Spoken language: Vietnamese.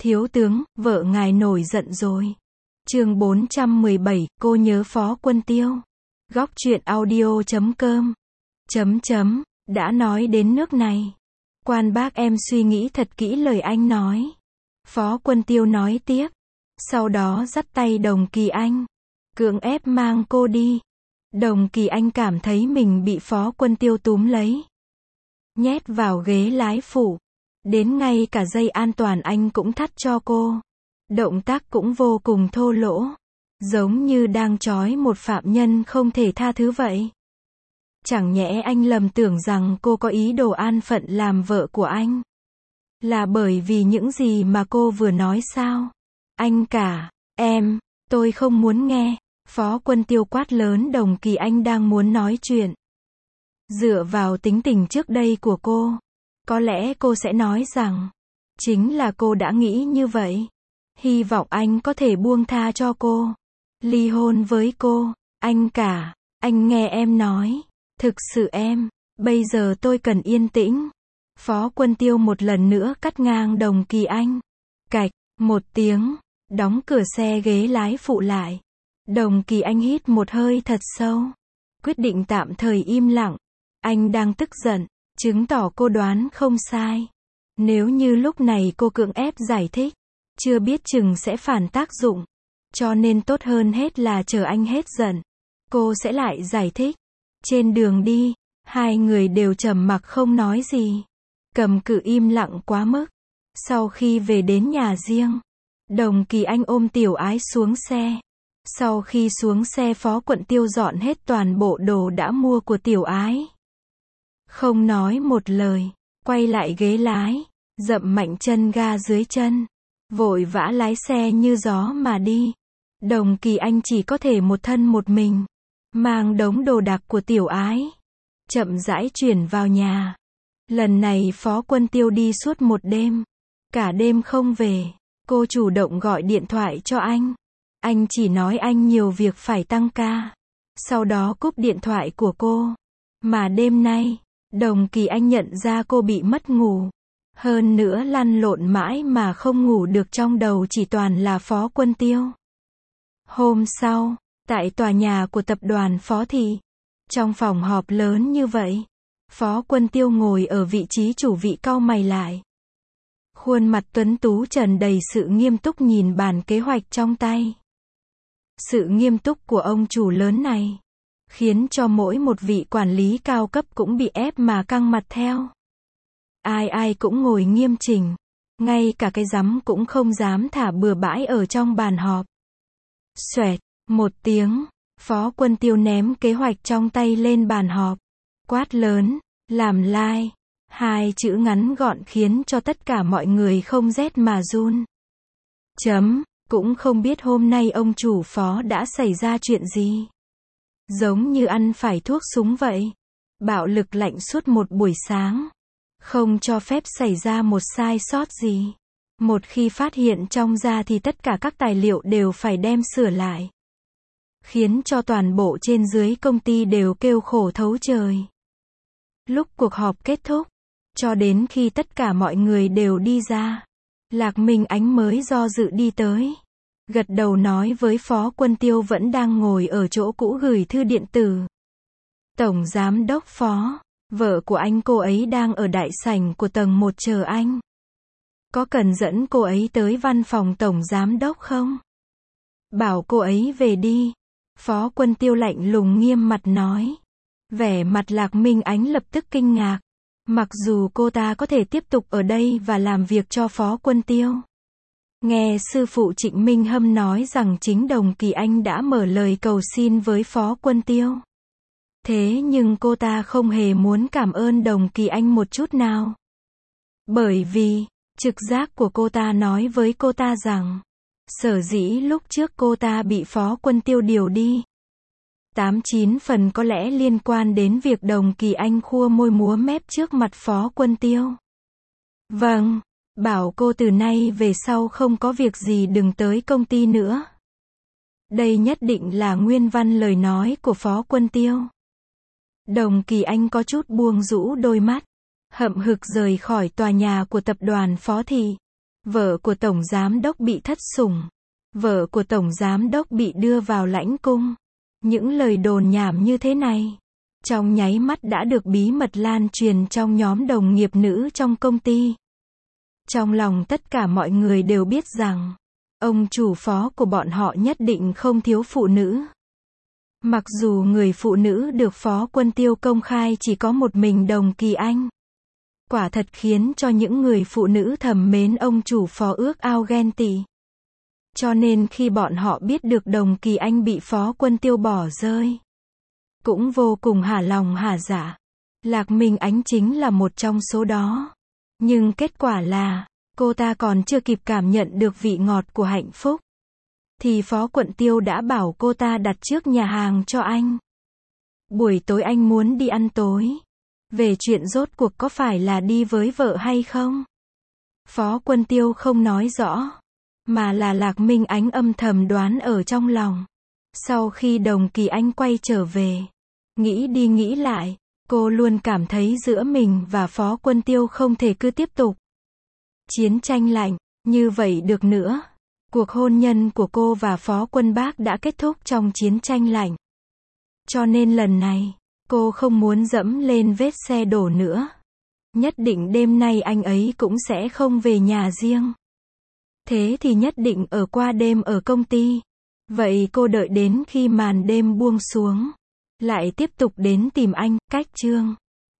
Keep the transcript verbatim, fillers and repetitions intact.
Thiếu tướng, vợ ngài nổi giận rồi. Chương bốn trăm mười bảy, cô nhớ Phó Quân Tiêu. Góc truyện audio chấm com. Chấm chấm, đã nói đến nước này. Quan bác em suy nghĩ thật kỹ lời anh nói. Phó Quân Tiêu nói tiếp. Sau đó dắt tay Đồng Kỳ Anh. Cưỡng ép mang cô đi. Đồng Kỳ Anh cảm thấy mình bị Phó Quân Tiêu túm lấy. Nhét vào ghế lái phụ. Đến ngay cả dây an toàn anh cũng thắt cho cô. Động tác cũng vô cùng thô lỗ. Giống như đang trói một phạm nhân không thể tha thứ vậy. Chẳng nhẽ anh lầm tưởng rằng cô có ý đồ an phận làm vợ của anh. Là bởi vì những gì mà cô vừa nói sao? Anh cả, em, tôi không muốn nghe. Phó Quân Tiêu quát lớn Đồng Kỳ Anh đang muốn nói chuyện. Dựa vào tính tình trước đây của cô, có lẽ cô sẽ nói rằng, chính là cô đã nghĩ như vậy. Hy vọng anh có thể buông tha cho cô. Ly hôn với cô. Anh cả, anh nghe em nói. Thực sự em, bây giờ tôi cần yên tĩnh. Phó Quân Tiêu một lần nữa cắt ngang Đồng Kỳ Anh. Cạch, một tiếng, đóng cửa xe ghế lái phụ lại. Đồng Kỳ Anh hít một hơi thật sâu. Quyết định tạm thời im lặng. Anh đang tức giận, chứng tỏ cô đoán không sai. Nếu như lúc này cô cưỡng ép giải thích, chưa biết chừng sẽ phản tác dụng. Cho nên tốt hơn hết là chờ anh hết giận. Cô sẽ lại giải thích. Trên đường đi, hai người đều trầm mặc không nói gì. Cầm cự im lặng quá mức. Sau khi về đến nhà riêng, Đồng Kỳ Anh ôm Tiểu Ái xuống xe. Sau khi xuống xe Phó Quân Tiêu dọn hết toàn bộ đồ đã mua của Tiểu Ái. Không nói một lời, quay lại ghế lái, dậm mạnh chân ga dưới chân. Vội vã lái xe như gió mà đi. Đồng Kỳ Anh chỉ có thể một thân một mình. Mang đống đồ đạc của Tiểu Ái. Chậm rãi chuyển vào nhà. Lần này Phó Quân Tiêu đi suốt một đêm. Cả đêm không về. Cô chủ động gọi điện thoại cho anh. Anh chỉ nói anh nhiều việc phải tăng ca. Sau đó cúp điện thoại của cô. Mà đêm nay, Đồng Kỳ Anh nhận ra cô bị mất ngủ. Hơn nữa lăn lộn mãi mà không ngủ được, trong đầu chỉ toàn là Phó Quân Tiêu. Hôm sau, tại tòa nhà của tập đoàn Phó Thị, trong phòng họp lớn như vậy, Phó Quân Tiêu ngồi ở vị trí chủ vị, cau mày lại. Khuôn mặt tuấn tú tràn đầy sự nghiêm túc nhìn bản kế hoạch trong tay. Sự nghiêm túc của ông chủ lớn này, khiến cho mỗi một vị quản lý cao cấp cũng bị ép mà căng mặt theo. Ai ai cũng ngồi nghiêm chỉnh. Ngay cả cái rắm cũng không dám thả bừa bãi ở trong bàn họp. Xoẹt, một tiếng, Phó Quân Tiêu ném kế hoạch trong tay lên bàn họp. Quát lớn, làm lai. Hai chữ ngắn gọn khiến cho tất cả mọi người không rét mà run. Chấm, cũng không biết hôm nay ông chủ Phó đã xảy ra chuyện gì. Giống như ăn phải thuốc súng vậy. Bạo lực lạnh suốt một buổi sáng. Không cho phép xảy ra một sai sót gì. Một khi phát hiện trong ra thì tất cả các tài liệu đều phải đem sửa lại. Khiến cho toàn bộ trên dưới công ty đều kêu khổ thấu trời. Lúc cuộc họp kết thúc, cho đến khi tất cả mọi người đều đi ra, Lạc Minh Ánh mới do dự đi tới. Gật đầu nói với Phó Quân Tiêu vẫn đang ngồi ở chỗ cũ gửi thư điện tử. Tổng Giám đốc Phó, vợ của anh cô ấy đang ở đại sảnh của tầng một chờ anh. Có cần dẫn cô ấy tới văn phòng Tổng Giám đốc không? Bảo cô ấy về đi. Phó Quân Tiêu lạnh lùng nghiêm mặt nói. Vẻ mặt Lạc Minh Ánh lập tức kinh ngạc. Mặc dù cô ta có thể tiếp tục ở đây và làm việc cho Phó Quân Tiêu. Nghe sư phụ Trịnh Minh Hâm nói rằng chính Đồng Kỳ Anh đã mở lời cầu xin với Phó Quân Tiêu. Thế nhưng cô ta không hề muốn cảm ơn Đồng Kỳ Anh một chút nào. Bởi vì, trực giác của cô ta nói với cô ta rằng, sở dĩ lúc trước cô ta bị Phó Quân Tiêu điều đi. Tám chín phần có lẽ liên quan đến việc Đồng Kỳ Anh khua môi múa mép trước mặt Phó Quân Tiêu. Vâng, bảo cô từ nay về sau không có việc gì đừng tới công ty nữa. Đây nhất định là nguyên văn lời nói của Phó Quân Tiêu. Đồng Kỳ Anh có chút buông rũ đôi mắt, hậm hực rời khỏi tòa nhà của tập đoàn Phó Thị. Vợ của Tổng Giám đốc bị thất sủng. Vợ của Tổng Giám đốc bị đưa vào lãnh cung. Những lời đồn nhảm như thế này, trong nháy mắt đã được bí mật lan truyền trong nhóm đồng nghiệp nữ trong công ty. Trong lòng tất cả mọi người đều biết rằng, ông chủ phó của bọn họ nhất định không thiếu phụ nữ. Mặc dù người phụ nữ được Phó Quân Tiêu công khai chỉ có một mình Đồng Kỳ Anh. Quả thật khiến cho những người phụ nữ thầm mến ông chủ phó ước ao ghen tị. Cho nên khi bọn họ biết được Đồng Kỳ Anh bị Phó Quân Tiêu bỏ rơi, cũng vô cùng hả lòng hả dạ. Lạc Minh Ánh chính là một trong số đó. Nhưng kết quả là, cô ta còn chưa kịp cảm nhận được vị ngọt của hạnh phúc, thì Phó Quận Tiêu đã bảo cô ta đặt trước nhà hàng cho anh. Buổi tối anh muốn đi ăn tối. Về chuyện rốt cuộc có phải là đi với vợ hay không? Phó Quân Tiêu không nói rõ, mà là Lạc Minh Ánh âm thầm đoán ở trong lòng. Sau khi Đồng Kỳ Anh quay trở về, nghĩ đi nghĩ lại, cô luôn cảm thấy giữa mình và Phó Quân Tiêu không thể cứ tiếp tục chiến tranh lạnh như vậy được nữa. Cuộc hôn nhân của cô và Phó Quân Bác đã kết thúc trong chiến tranh lạnh. Cho nên lần này, cô không muốn dẫm lên vết xe đổ nữa. Nhất định đêm nay anh ấy cũng sẽ không về nhà riêng. Thế thì nhất định ở qua đêm ở công ty. Vậy cô đợi đến khi màn đêm buông xuống, lại tiếp tục đến tìm anh. Cách chương